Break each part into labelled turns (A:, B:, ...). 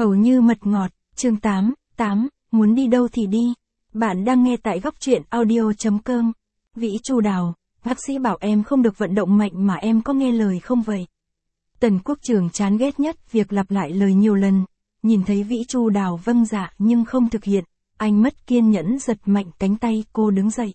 A: Hầu như mật ngọt, chương 8, muốn đi đâu thì đi. Bạn đang nghe tại góc truyện audio.com. Vĩ Chu Đào, bác sĩ bảo em không được vận động mạnh mà em có nghe lời không vậy? Tần Quốc Trường chán ghét nhất việc lặp lại lời nhiều lần. Nhìn thấy Vĩ Chu Đào vâng dạ nhưng không thực hiện, anh mất kiên nhẫn giật mạnh cánh tay cô đứng dậy.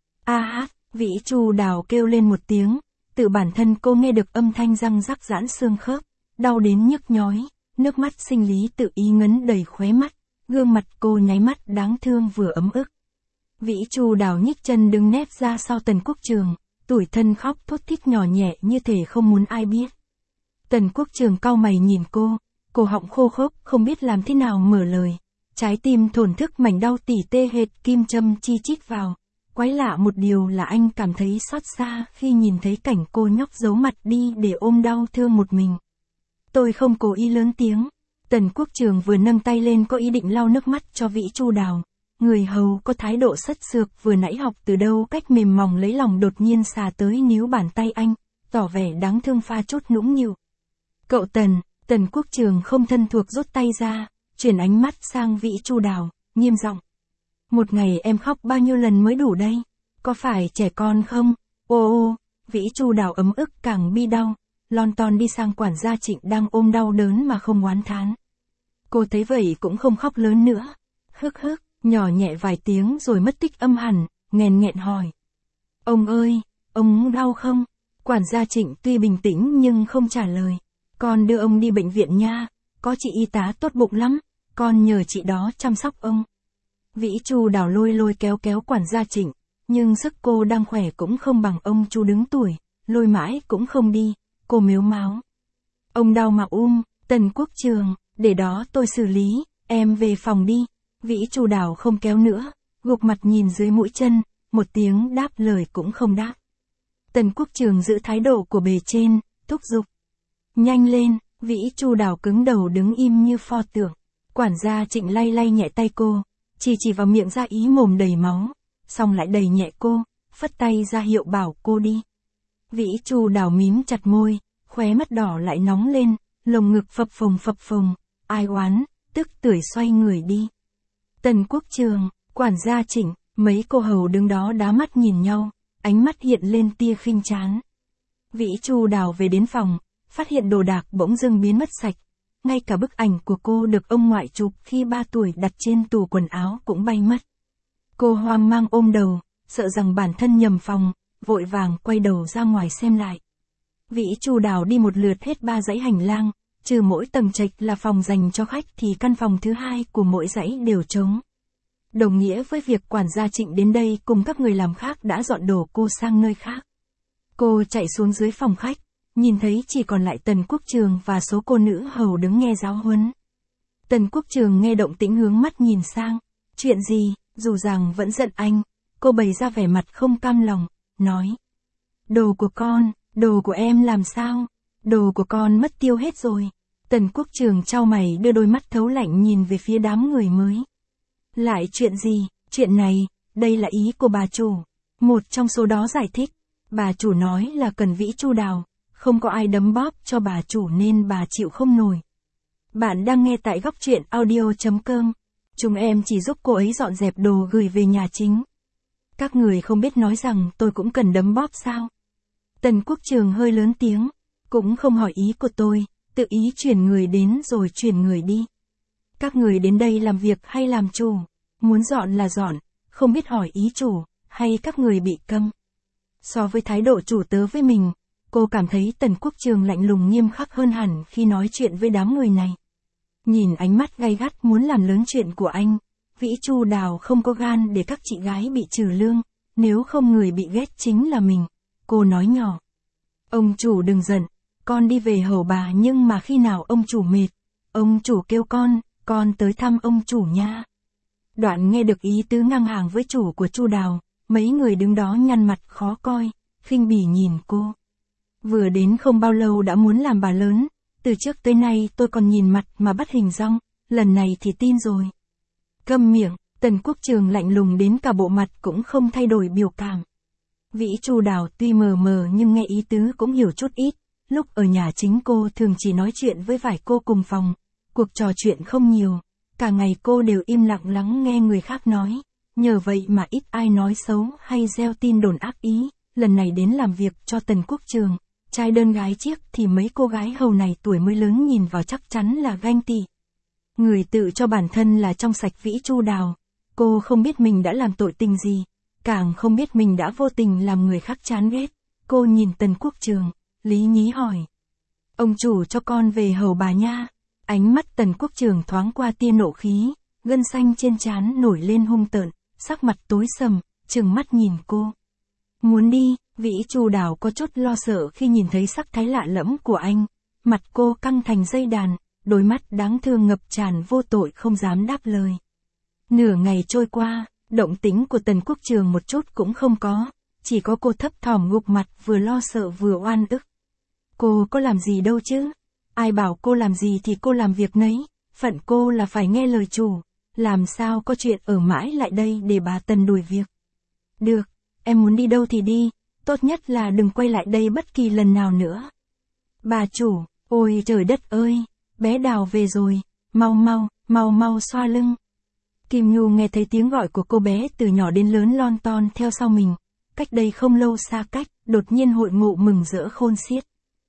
A: Vĩ Chu Đào kêu lên một tiếng, tự bản thân cô nghe được âm thanh răng rắc giãn xương khớp, đau đến nhức nhói, nước mắt sinh lý tự ý ngấn đầy khóe mắt, gương mặt cô nháy mắt đáng thương vừa ấm ức. Vĩ Chu Đào nhích chân đứng nép ra sau Tần Quốc Trường, tủi thân khóc thút thít nhỏ nhẹ như thể không muốn ai biết. Tần Quốc Trường cau mày nhìn cô, cổ họng khô khốc không biết làm thế nào mở lời, trái tim thổn thức mảnh đau tỉ tê hệt kim châm chi chít vào. Quái lạ một điều là anh cảm thấy xót xa khi nhìn thấy cảnh cô nhóc giấu mặt đi để ôm đau thương một mình. Tôi không cố ý lớn tiếng. Tần Quốc Trường vừa nâng tay lên có ý định lau nước mắt cho Vĩ Chu Đào. Người hầu có thái độ sất sược vừa nãy học từ đâu cách mềm mỏng lấy lòng đột nhiên xà tới níu bàn tay anh, tỏ vẻ đáng thương pha chút nũng nịu. Cậu Tần Quốc Trường không thân thuộc rút tay ra, chuyển ánh mắt sang Vĩ Chu Đào, nghiêm giọng. Một ngày em khóc bao nhiêu lần mới đủ đây? Có phải trẻ con không? Ô, Vĩ Chu Đào ấm ức càng bi đau, lon ton đi sang quản gia Trịnh đang ôm đau đớn mà không oán thán. Cô thấy vậy cũng không khóc lớn nữa. Hức, nhỏ nhẹ vài tiếng rồi mất tích âm hẳn, nghẹn hỏi. Ông ơi, ông đau không? Quản gia Trịnh tuy bình tĩnh nhưng không trả lời. Con đưa ông đi bệnh viện nha, có chị y tá tốt bụng lắm, con nhờ chị đó chăm sóc ông. Vĩ Chu Đào lôi kéo quản gia Trịnh, nhưng sức cô đang khỏe cũng không bằng ông Chu đứng tuổi, lôi mãi cũng không đi, cô mếu máo. Ông đau mà Tần Quốc Trường, để đó tôi xử lý, em về phòng đi. Vĩ Chu Đào không kéo nữa, gục mặt nhìn dưới mũi chân, một tiếng đáp lời cũng không đáp. Tần Quốc Trường giữ thái độ của bề trên, thúc giục. Nhanh lên, Vĩ Chu Đào cứng đầu đứng im như pho tượng. Quản gia Trịnh lay nhẹ tay cô, chỉ vào miệng ra ý mồm đầy máu, xong lại đẩy nhẹ cô, phất tay ra hiệu bảo cô đi. Vĩ Chu Đào mím chặt môi, khóe mắt đỏ lại nóng lên, lồng ngực phập phồng, ai oán, tức tưởi xoay người đi. Tần Quốc Trường, quản gia Trịnh, mấy cô hầu đứng đó đá mắt nhìn nhau, ánh mắt hiện lên tia khinh chán. Vĩ Chu Đào về đến phòng, phát hiện đồ đạc bỗng dưng biến mất sạch. Ngay cả bức ảnh của cô được ông ngoại chụp khi 3 tuổi đặt trên tủ quần áo cũng bay mất. Cô hoang mang ôm đầu, sợ rằng bản thân nhầm phòng, vội vàng quay đầu ra ngoài xem lại. Vĩ Chu Đào đi một lượt hết 3 dãy hành lang, trừ mỗi tầng trệt là phòng dành cho khách thì căn phòng thứ hai của mỗi dãy đều trống. Đồng nghĩa với việc quản gia Trịnh đến đây cùng các người làm khác đã dọn đồ cô sang nơi khác. Cô chạy xuống dưới phòng khách, nhìn thấy chỉ còn lại Tần Quốc Trường và số cô nữ hầu đứng nghe giáo huấn. Tần Quốc Trường nghe động tĩnh hướng mắt nhìn sang. Chuyện gì, dù rằng vẫn giận anh, cô bày ra vẻ mặt không cam lòng, nói. Đồ của con, đồ của em làm sao? Đồ của con mất tiêu hết rồi. Tần Quốc Trường chau mày đưa đôi mắt thấu lạnh nhìn về phía đám người mới. Lại chuyện gì? Chuyện này, đây là ý của bà chủ. Một trong số đó giải thích. Bà chủ nói là cần Vĩ Chu Đào. Không có ai đấm bóp cho bà chủ nên bà chịu không nổi. Bạn đang nghe tại góc truyện audio.com. Chúng em chỉ giúp cô ấy dọn dẹp đồ gửi về nhà chính. Các người không biết nói rằng tôi cũng cần đấm bóp sao? Tần Quốc Trường hơi lớn tiếng, cũng không hỏi ý của tôi, tự ý chuyển người đến rồi chuyển người đi. Các người đến đây làm việc hay làm chủ? Muốn dọn là dọn, không biết hỏi ý chủ, hay các người bị câm? So với thái độ chủ tớ với mình, cô cảm thấy Tần Quốc Trường lạnh lùng nghiêm khắc hơn hẳn khi nói chuyện với đám người này. Nhìn ánh mắt gay gắt muốn làm lớn chuyện của anh, Vĩ Chu Đào không có gan để các chị gái bị trừ lương, nếu không người bị ghét chính là mình. Cô nói nhỏ. Ông chủ đừng giận, con đi về hầu bà nhưng mà khi nào ông chủ mệt, ông chủ kêu con tới thăm ông chủ nha. Đoạn nghe được ý tứ ngang hàng với chủ của Chu Đào, mấy người đứng đó nhăn mặt khó coi, khinh bỉ nhìn cô. Vừa đến không bao lâu đã muốn làm bà lớn, từ trước tới nay tôi còn nhìn mặt mà bắt hình dong, lần này thì tin rồi. Câm miệng, Tần Quốc Trường lạnh lùng đến cả bộ mặt cũng không thay đổi biểu cảm. Vĩ Chu Đào tuy mờ mờ nhưng nghe ý tứ cũng hiểu chút ít, lúc ở nhà chính cô thường chỉ nói chuyện với vài cô cùng phòng, cuộc trò chuyện không nhiều, cả ngày cô đều im lặng lắng nghe người khác nói, nhờ vậy mà ít ai nói xấu hay gieo tin đồn ác ý. Lần này đến làm việc cho Tần Quốc Trường, trai đơn gái chiếc thì mấy cô gái hầu này tuổi mới lớn nhìn vào chắc chắn là ganh tị. Người tự cho bản thân là trong sạch vĩ chu đào, cô không biết mình đã làm tội tình gì, càng không biết mình đã vô tình làm người khác chán ghét. Cô nhìn Tần Quốc Trường, lý nhí hỏi. Ông chủ cho con về hầu bà nha. Ánh mắt Tần Quốc Trường thoáng qua tia nộ khí, gân xanh trên trán nổi lên hung tợn, sắc mặt tối sầm, trừng mắt nhìn cô. Muốn đi, vĩ chu đào có chút lo sợ khi nhìn thấy sắc thái lạ lẫm của anh. Mặt cô căng thành dây đàn, đôi mắt đáng thương ngập tràn vô tội không dám đáp lời. Nửa ngày trôi qua, động tĩnh của Tần Quốc Trường một chút cũng không có, chỉ có cô thấp thỏm gục mặt vừa lo sợ vừa oan ức. Cô có làm gì đâu chứ? Ai bảo cô làm gì thì cô làm việc nấy, phận cô là phải nghe lời chủ, làm sao có chuyện ở mãi lại đây để bà Tần đuổi việc. Được, em muốn đi đâu thì đi, tốt nhất là đừng quay lại đây bất kỳ lần nào nữa. Bà chủ, ôi trời đất ơi, bé Đào về rồi, mau mau xoa lưng. Kim Nhu nghe thấy tiếng gọi của cô bé từ nhỏ đến lớn lon ton theo sau mình, cách đây không lâu xa cách, đột nhiên hội ngộ mừng rỡ khôn xiết.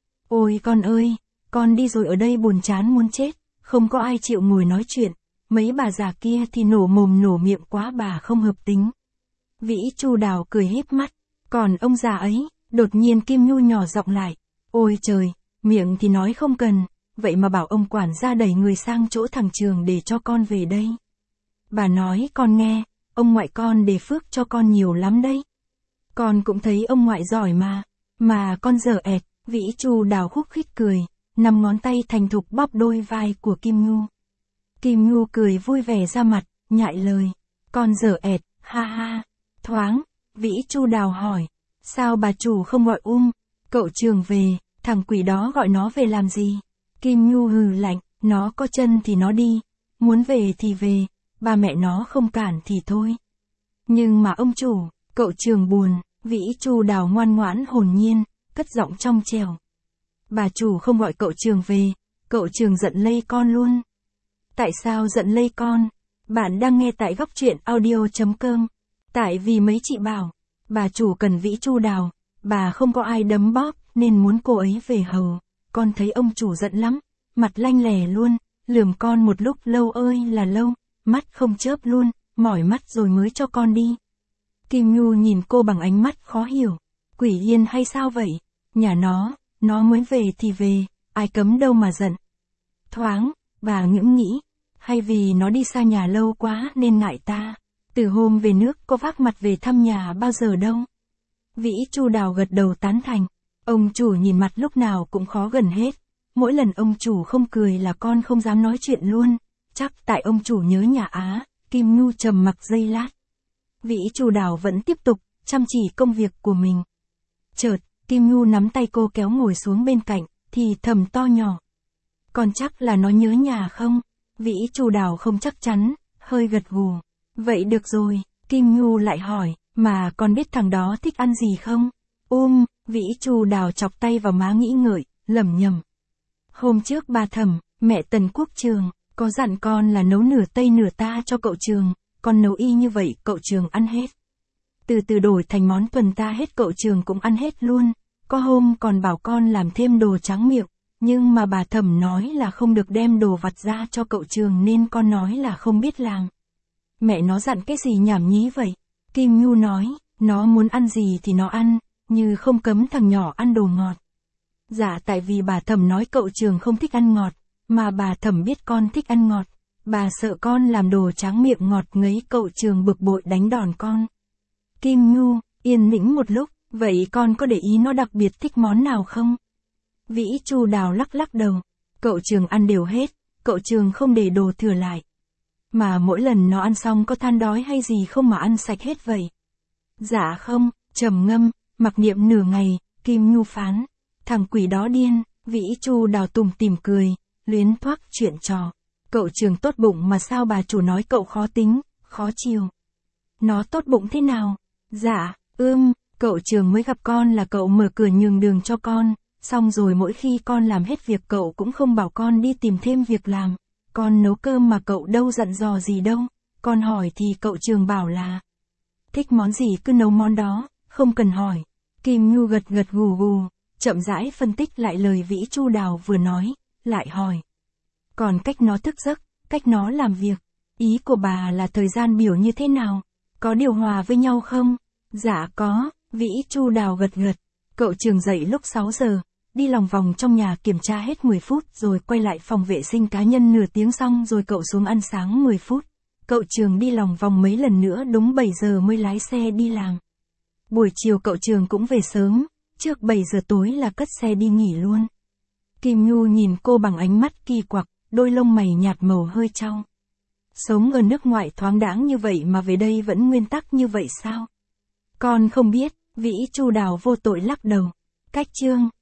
A: Ôi con ơi, con đi rồi ở đây buồn chán muốn chết, không có ai chịu ngồi nói chuyện, mấy bà già kia thì nổ mồm nổ miệng quá bà không hợp tính. Vĩ Chu Đào cười híp mắt, còn ông già ấy, đột nhiên Kim Nhu nhỏ giọng lại, ôi trời, miệng thì nói không cần, vậy mà bảo ông quản gia đẩy người sang chỗ thằng Trường để cho con về đây. Bà nói con nghe, ông ngoại con đề phước cho con nhiều lắm đấy. Con cũng thấy ông ngoại giỏi mà con dở ẹt. Vĩ Chu Đào khúc khích cười, 5 ngón tay thành thục bóp đôi vai của Kim Nhu. Kim Nhu cười vui vẻ ra mặt, nhại lời, con dở ẹt, ha ha. Thoáng, Vĩ Chu Đào hỏi, sao bà chủ không gọi cậu Trường về, thằng quỷ đó gọi nó về làm gì? Kim Nhu hừ lạnh, nó có chân thì nó đi, muốn về thì về, ba mẹ nó không cản thì thôi. Nhưng mà ông chủ, cậu Trường buồn. Vĩ Chu Đào ngoan ngoãn hồn nhiên, cất giọng trong trẻo. Bà chủ không gọi cậu Trường về, cậu Trường giận lây con luôn. Tại sao giận lây con? Bạn đang nghe tại góc truyện audio.com. Tại vì mấy chị bảo, bà chủ cần Vĩ Chu Đào, bà không có ai đấm bóp, nên muốn cô ấy về hầu. Con thấy ông chủ giận lắm, mặt lanh lè luôn, lườm con một lúc lâu ơi là lâu, mắt không chớp luôn, mỏi mắt rồi mới cho con đi. Kim Nhu nhìn cô bằng ánh mắt khó hiểu, quỷ yên hay sao vậy? Nhà nó muốn về thì về, ai cấm đâu mà giận. Thoáng, bà ngẫm nghĩ, hay vì nó đi xa nhà lâu quá nên ngại ta, từ hôm về nước có vác mặt về thăm nhà bao giờ đâu. Vĩ Chu Đào gật đầu tán thành, ông chủ nhìn mặt lúc nào cũng khó gần hết, mỗi lần ông chủ không cười là con không dám nói chuyện luôn, chắc tại ông chủ nhớ nhà á. Kim Nhu trầm mặc giây lát. Vĩ Chu Đào vẫn tiếp tục, chăm chỉ công việc của mình. Chợt, Kim Nhu nắm tay cô kéo ngồi xuống bên cạnh, thì thầm to nhỏ. Còn chắc là nó nhớ nhà không? Vĩ Chu Đào không chắc chắn, hơi gật gù. Vậy được rồi, Kim Nhu lại hỏi, mà con biết thằng đó thích ăn gì không? Vĩ Chu Đào chọc tay vào má nghĩ ngợi, lẩm nhẩm. Hôm trước bà Thẩm, mẹ Tần Quốc Trường, có dặn con là nấu nửa Tây nửa ta cho cậu Trường. Con nấu y như vậy cậu Trường ăn hết. Từ từ đổi thành món tuần ta hết cậu Trường cũng ăn hết luôn. Có hôm còn bảo con làm thêm đồ tráng miệng, nhưng mà bà Thẩm nói là không được đem đồ vặt ra cho cậu Trường nên con nói là không biết làm. Mẹ nó dặn cái gì nhảm nhí vậy? Kim Nhu nói, nó muốn ăn gì thì nó ăn, như không cấm thằng nhỏ ăn đồ ngọt. Dạ tại vì bà Thẩm nói cậu Trường không thích ăn ngọt, mà bà Thẩm biết con thích ăn ngọt. Bà sợ con làm đồ tráng miệng ngọt ngấy cậu Trường bực bội đánh đòn con. Kim Nhu, yên tĩnh một lúc, vậy con có để ý nó đặc biệt thích món nào không? Vĩ Chu Đào lắc lắc đầu. Cậu Trường ăn đều hết, cậu Trường không để đồ thừa lại. Mà mỗi lần nó ăn xong có than đói hay gì không mà ăn sạch hết vậy? Dạ không, trầm ngâm, mặc niệm nửa ngày, Kim Nhu phán. Thằng quỷ đó điên. Vĩ Chu Đào tủm tỉm cười, luyến thoác chuyện trò. Cậu Trường tốt bụng mà sao bà chủ nói cậu khó tính, khó chiều. Nó tốt bụng thế nào? Dạ, cậu Trường mới gặp con là cậu mở cửa nhường đường cho con, xong rồi mỗi khi con làm hết việc cậu cũng không bảo con đi tìm thêm việc làm, Con nấu cơm mà cậu đâu dặn dò gì đâu. Con hỏi thì cậu Trường bảo là thích món gì cứ nấu món đó, không cần hỏi. Kim Nhu gật gật gù gù, chậm rãi phân tích lại lời Vĩ Chu Đào vừa nói, lại hỏi. Còn cách nó thức giấc, cách nó làm việc, ý của bà là thời gian biểu như thế nào? Có điều hòa với nhau không? Dạ có, Vĩ Chu Đào gật gật. Cậu Trường dậy lúc 6 giờ, đi lòng vòng trong nhà kiểm tra hết 10 phút rồi quay lại phòng vệ sinh cá nhân nửa tiếng xong rồi cậu xuống ăn sáng 10 phút. Cậu Trường đi lòng vòng mấy lần nữa đúng 7 giờ mới lái xe đi làm. Buổi chiều cậu Trường cũng về sớm, trước 7 giờ tối là cất xe đi nghỉ luôn. Kim Nhu nhìn cô bằng ánh mắt kỳ quặc, đôi lông mày nhạt màu hơi chau. Sống ở nước ngoài thoáng đãng như vậy mà về đây vẫn nguyên tắc như vậy sao? Con không biết, Vĩ Chu Đào vô tội lắc đầu. Cách chương